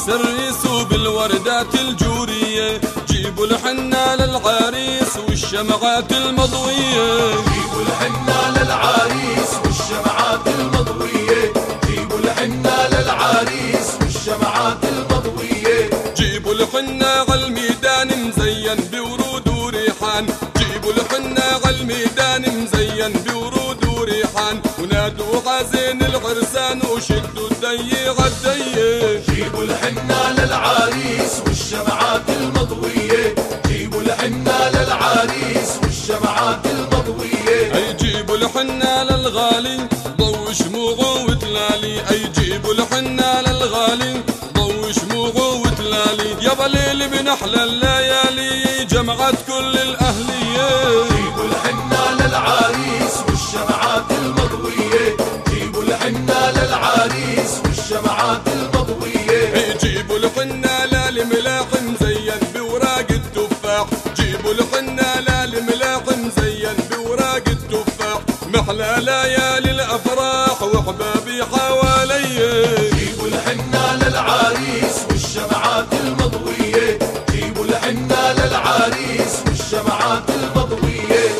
السريس وبالوردات الجورية، جيبوا الحنة للعريس والشمعات المضوية. جيبوا الحنة للعريس والشمعات المضوية، جيبوا الحنة للعريس والشمعات المضوية. جيبوا الحنة عالميدان مزين بورود وريحان، جيبوا الحنة عالميدان مزين بورود وريحان، ونادوا عازين العرسان وشدوا الدي عالدي. جيبوا الحنة للعريس والشمعات المضوية، جيبوا الحنة للعريس والشمعات المضوية. اي جيبوا الحنة للغالي ضو شموعه وتلالي، اي جيبوا الحنة للغالي ضو شموعه وتلالي. يابا ليل من احلى الليالي جمعت كل الاهلية. جيبوا الحنة للعريس والشمعات المضوية، جيبوا الحنة للعريس والشمعات المضوية. اي جيبوا الحنة للملاح مزين بوراق التفاح، جيبوا الحنة للملاح مزين بوراق التفاح، محلى ليالي الافراح واحبابي حوالي. جيبوا الحنة للعريس والشمعات المضوية، جيبوا الحنة للعريس والشمعات المضوية.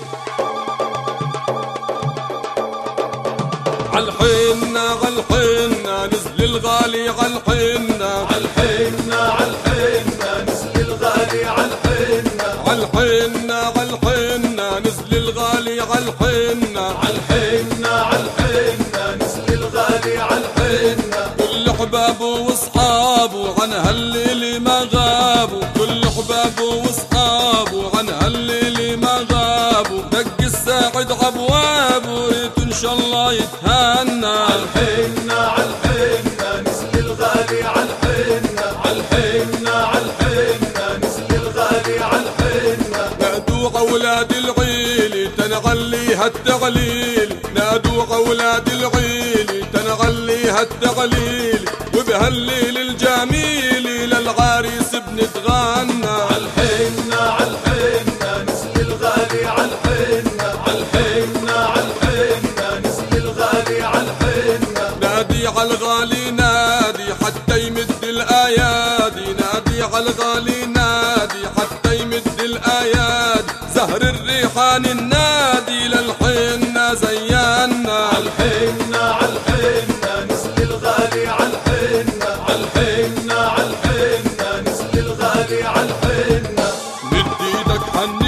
عالحنة عالحنة نزل الغالي عالحنة، عالحنة عالحنة نزل الغالي عالحنة، عالحنة عالحنة نزل الغالي عالحنة، عالحنة عالحنة نزل الغالي عالحنة. كل احبابه واصحابه عن هالليل ما غابوا، كل احبابه واصحابه عن هالليل ما غابوا، دق الساعد عبوابه ريت ان شاء الله يتهنى. عالحنة عالحنة نزل الغالي عالحنة، عالحنة عالحنة نزل الغالي عالحنة. نادوا اولاد العيلي تنعليها التعليل، نادوا اولاد العيلي تنعليها التعليل، وبهالليل الجميل للعريس بنتغنى. عالحنة عالحنة نزل الغالي عالحنة، عالحنة عالحنة نزل الغالي عالحنة. نادي عالغالي نادي حتى يمد الايادي، نادي عالغالي نادي حتى يمد الايادي، زهر الريحان النادي للحنة زينا. عالحنة عالحنة نزل الغالي عالحنة، عالحنة عالحنة نزل الغالي عالحنة. مد ايدك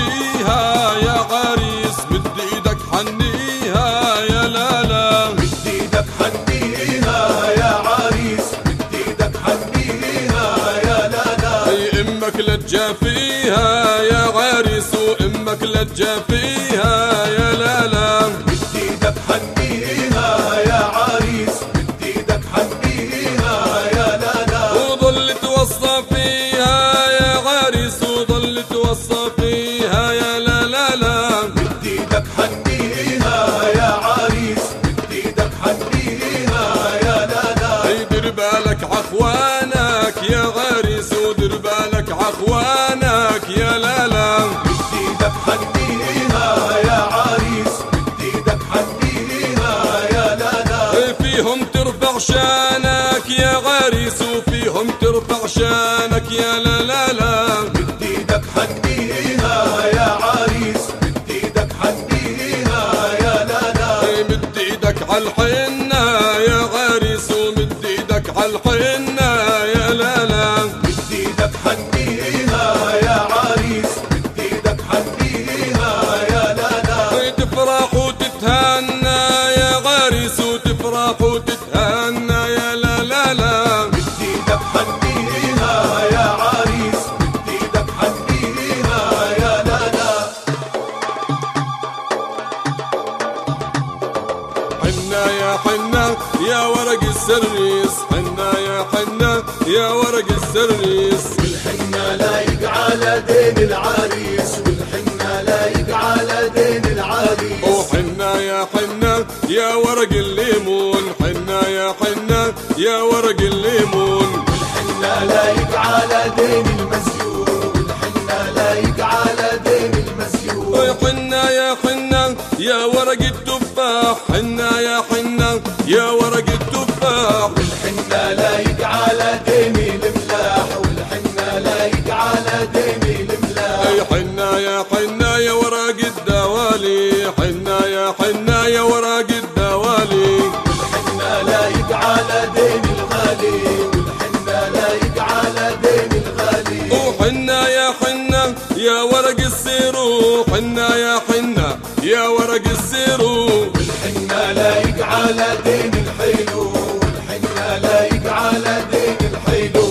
حنيها يا عريس، مد ايدك حنيها يا لالا، مد ايدك حنيها يا عريس، مد ايدك حنيها يا لالا. اي امك لا تجافيها يا عريس وامك لا تجافيها يا لالا. مد ايدك حنيها يا عريس، مد ايدك حنيها يا لالا. وظل توصى فيها يا عريس وظل توصى فيها يا لالا. مد ايدك حنيها يا عريس، مد ايدك حنيها يا لالا. اي دير بالك عخوانك يا عريس ودير بالك عخوانك يا لالا. مد ايدك حنيها يا عريس، مد ايدك حنيها يا لالا. فيهم ترفع شانك يا عريس وفيهم ترفع شانك يا لالا. مد ايدك حنيها يا عريس، مد ايدك حنيها يا لالا. مد ايدك عالحنة يا عريس ومد ايدك عالحنة يا لالا. مد ايدك حنيها يا عريس، مد ايدك حنيها يا لالا. تفرح وتتهنى يا عريس وتفرح وتتهنى يا لالا. مد ايدك حنيها يا عريس، مد ايدك حنيها يا لالا. حنة يا حنة يا ورق السريس، حنة يا حنة يا ورق السريس. والحنة لايق على دين العريس، والحنة لايق على دين العريس. وحنة يا حنة يا ورق الليمون، حنة يا حنة يا ورق الليمون. والحنة لايق على دين المزيون، والحنة لايق على دين المزيون. حنة يا حنة يا ورق التفاح، حنة يا حنة يا ورق التفاح. والحنة لايق على دين حنا يا ورق الدوالي، حنا يا ورق الدوالي. والحنة لايق على دين الغالي، والحنة لايق على دين الغالي. وحنا يا ورق السيرو، حنا يا ورق السيرو. والحنة لايق على دين الحلو، والحنة لايق على دين الحلو.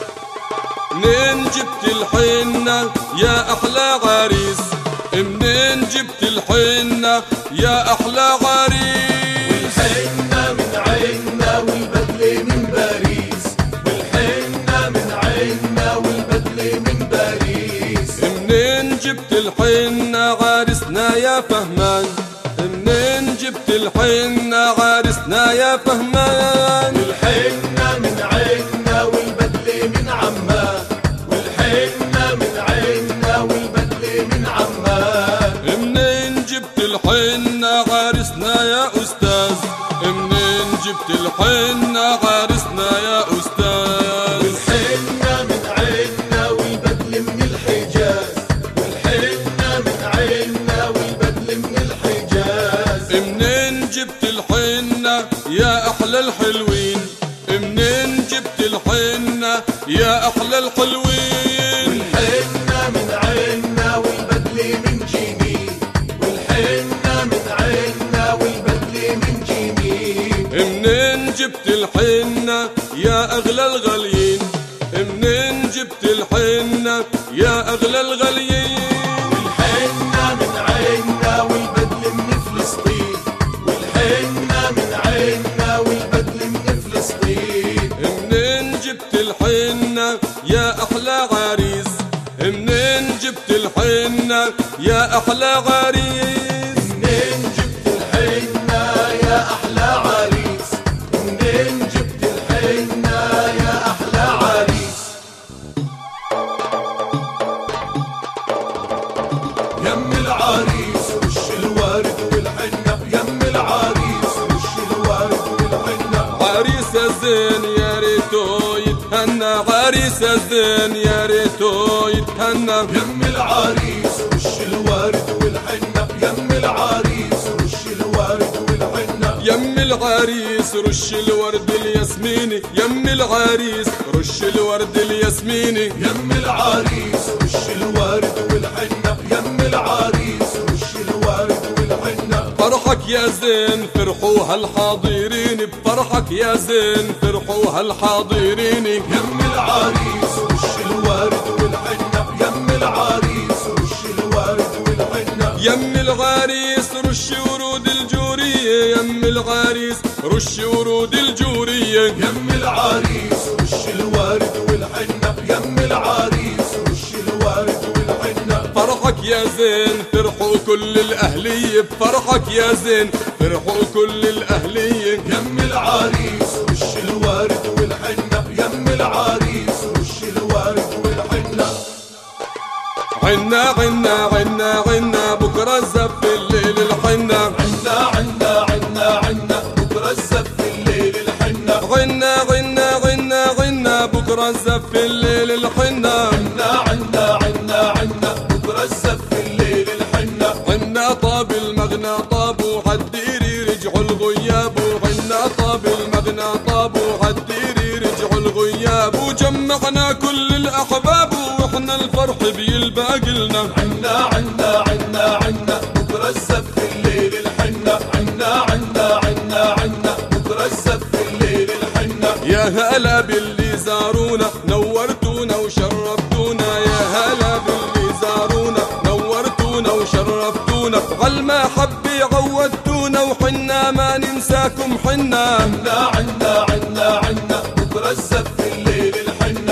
منين جبت الحنة يا أحلى عريس، منين جبت الحنة يا أحلى عريس. والحنة من عنا والبدلة من باريس، والحنة من عنا والبدلة من باريس. منين جبت الحنة عريسنا يا فهمان، منين جبت الحنة عريسنا يا فهمان. والحنة من عنا والبدلة من عمان، والحنة من عنا والبدلة من عمان. منين جبت الحنة عريسنا يا أستاذ، منين جبت الحنة عريسنا يا أستاذ. والحنة من عنا والبدلة من الحجاز، والحنة من عنا والبدلة من الحجاز. منين جبت الحنة يا أحلى الحلوين، منين جبت الحنة يا أحلى الحلوين. والحنة من عنا والبدلة من جميل، والحنة من عنا والبدلة من جميل. منين جبت الحنة يا أغلى الغاليين، منين جبت الحنة يا أغلى الغاليين. والحنة من عنا والبدلة من فلسطين، والحنة من عنا والبدلة من فلسطين. منين جبت الحنة يا أحلى عريس، منين جبت الحنة يا أحلى عريس. منين جبت الحنة يا أحلى عريس، منين جبت الحنة يا أحلى عريس. يم العريس رش الورد والحنة، يم العريس رش الورد والحنة. عريس الزين يا ريتو يتهنى، عريس الزين يا ريتو يتهنى. يم العريس رش الورد والحنة، يم العريس رش الورد والحنة. يم العريس رش الورد الياسميني، يم العريس رش الورد الياسميني. يم العريس رش الورد والحنة، يم العريس رش الورد والحنة. فرحك يا زين فرحوا هالحاضرين، بفرحك يا زين فرحوا هالحاضرين. يم العريس رش الورد والحنة، يم العريس رش الورد والحنة. يم العريس رش ورود الجورية، يم العريس رش ورود الجورية. يم العريس رش الورد والحنة، يم العريس رش الورد والحنة. فرحك يا زين فرحوا كل الأهلية، بفرحك يا زين فرحوا كل الأهلية. يم العريس رش الورد والحنة، يم العريس رش الورد والحنة. عنا بكرة الزف الليل الحنة. عنا بكرة الزف الليل الحنة. عنا بكرة الزف الليل الحنة. عنا بكرة الزف الليل الحنة. عنا طاب المغنى طاب وعالديري رجعوا الغياب، وعنا طاب المغنى طاب وعالديري رجعوا الغياب. وجمعنا كل الأحباب واحنا الفرح بيلباق لنا. عنا بكرة الزف الليل الحنة. عنا بكرة الزف الليل الحنة. يا هلا باللي زارونا نورتونا وشرفتونا، يا هلا باللي زارونا نورتونا وشرفتونا. عالمحبة عودتونا وحنا ما ننساكم حنا. عنا بكرة الزف الليل الحنة.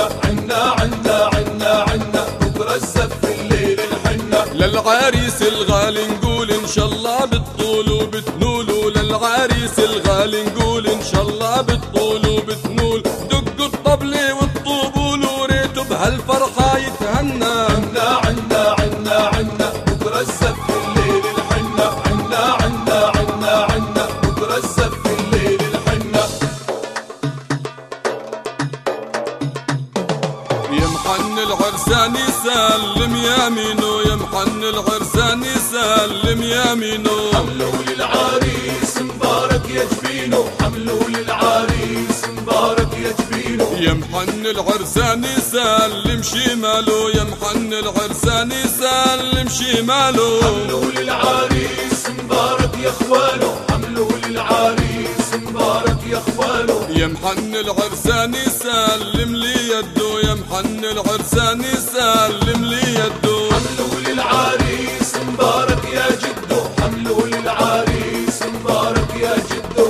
عنا بكرة الزف الليل الحنة. للعريس الغالي نقول ان شاء الله بالطول وبتنول، للعريس الغالي نقول ان شاء الله بالطول وبتنول. دقوا الطبلة والطبول وريتوا بهالفرحة يتهنى. عنا بكرة الزف الليل الحنة. عنا بكرة الزف الليل الحنة. يا محن العرسان يسلم يمينه، يا محن العرسان سلم يمينه. حملوا للعريس مبارك يا جبينه، حملوا للعريس مبارك يا جبينه. يا محن العرسان يسلم شماله، يا محن العرسان يسلم شماله. حملوا للعريس مبارك يا اخوانه، حملوا للعريس مبارك يا اخوانه. يا محن العرسان يسلم لي يده، يا محن العرسان يسلم لي يده. حملوا للعريس مبارك يا جده، حملوا للعريس مبارك يا جده.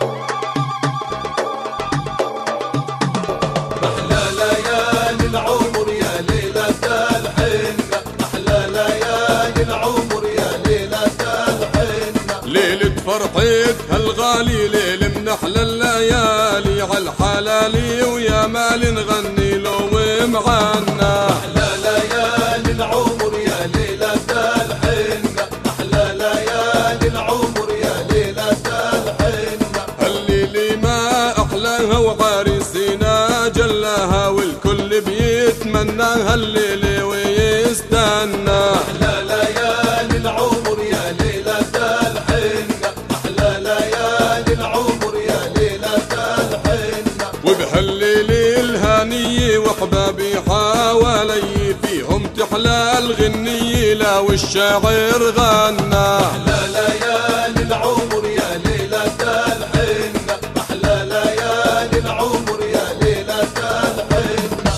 محلى ليالي العمر يا ليلة الحنة، محلى ليالي العمر يا ليلة الحنة. ليلة فرحة هالغالي، ليل من أحلى الليالي، عالحلالي ويا مال نغني له ومعنا. محلى ليالي العمر يا ليلة الحنة، محلى ليالي العمر يا ليلة الحنة. هالليلة ما أحلاها وعريسنا جلاها، والكل بيتمنى هالليلة ويستنى. محلى ليالي العمر يا ليلة الحنة، محلى ليالي العمر يا ليلة الحنة. وبهالليلة الهانية وحبابي حوالي، فيهم تحلى الغنية لا والشاعر غنى. محلى ليالي العمر يا ليلة الحنة، محلى ليالي العمر يا ليلة الحنة.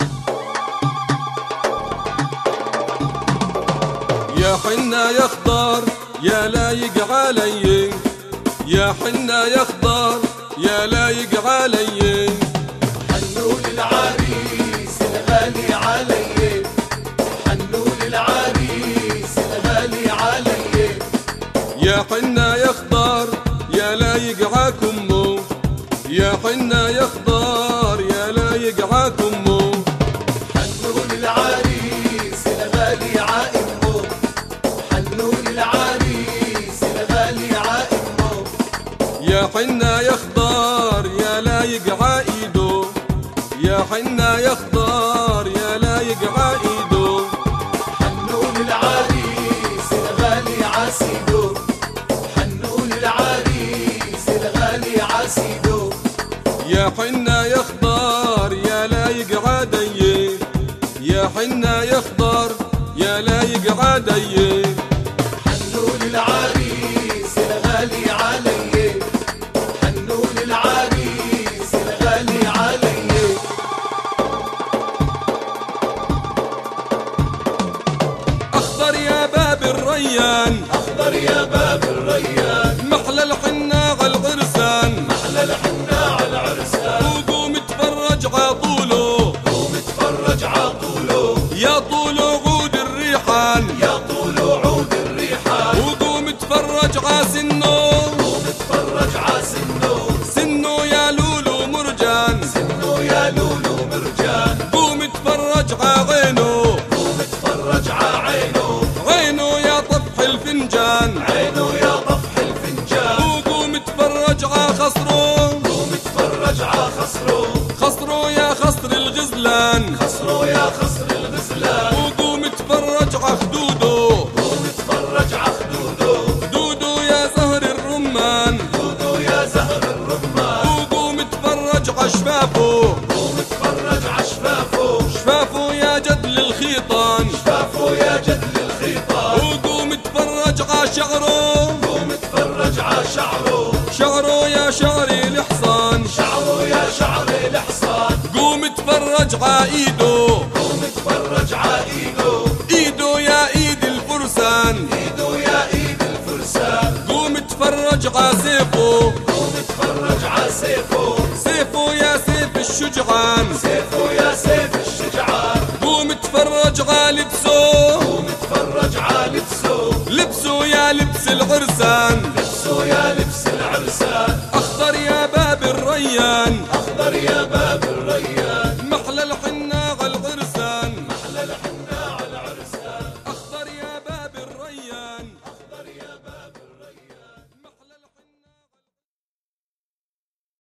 يا حنا يا خضار يا لايق علي، يا حنا يا خضار يا لايق علي. حنوا للعريس الغالي علي، حنوا للعريس الغالي علي. يا حنا يا خضار يا لايق عاكمو، يا حنا يا خضار يا لايق عاكمو. حنوا للعريس الغالي عائمه، حنوا للعريس الغالي عائمه. يا حنا يا خضار يا لايق عايدو، يا حنا يا خضار يا لايق عايدو. حنوا للعريس الغالي عسيدو، حنوا للعريس الغالي عسيدو. يا حنا يا خضار يا لايق عادي، يا حنا يا خضار يا لايق عادي. حنوا للعريس الغالي علي، حنوا للعريس الغالي علي. أخضر يا باب الريان، أخضر يا باب الريان، محلى الحنا على العرسان، محلى الحنا على العرسان. وقوم اتفرج عطوله، قوم اتفرج عطوله، يا طول عود الريحان، يا طول عود الريحان. وقوم اتفرج عسنو، قوم اتفرج عسنو، سنو يا لولو مرجان، سنو يا لولو مرجان. قوم اتفرج ععينو، قوم اتفرج ععينه، عينو يا طفح الفنجان، عينه يا طفح الفنجان. وقوم اتفرج عخصرو، قوم اتفرج عخصره، خصرو يا خصر الغزلان، خصره يا خصر الغزلان. وقوم اتفرج عخدودو، قوم اتفرج عخدوده، خدودو يا زهر الرمان، خدوده يا زهر الرمان. وقوم اتفرج عشفافو، قوم اتفرج عشفافه، شفافو يا جدل الخيطان، شفافه يا جدل الخيطان. وقوم اتفرج عشعرو، قوم اتفرج عشعره، شعرو يا شعري الحصان، شعره يا شعر الحصان. قوم اتفرج عايدو، قوم اتفرج عايده، ايدو يا ايد الفرسان، ايده يا ايد الفرسان. قوم اتفرج عسيفو، قوم اتفرج عسيفه، سيفو يا سيف الشجعان، سيفه يا سيف الشجعان. قوم اتفرج عالبسو، قوم اتفرج عالبسه، لبسو يا لبس العرسان، لبسه يا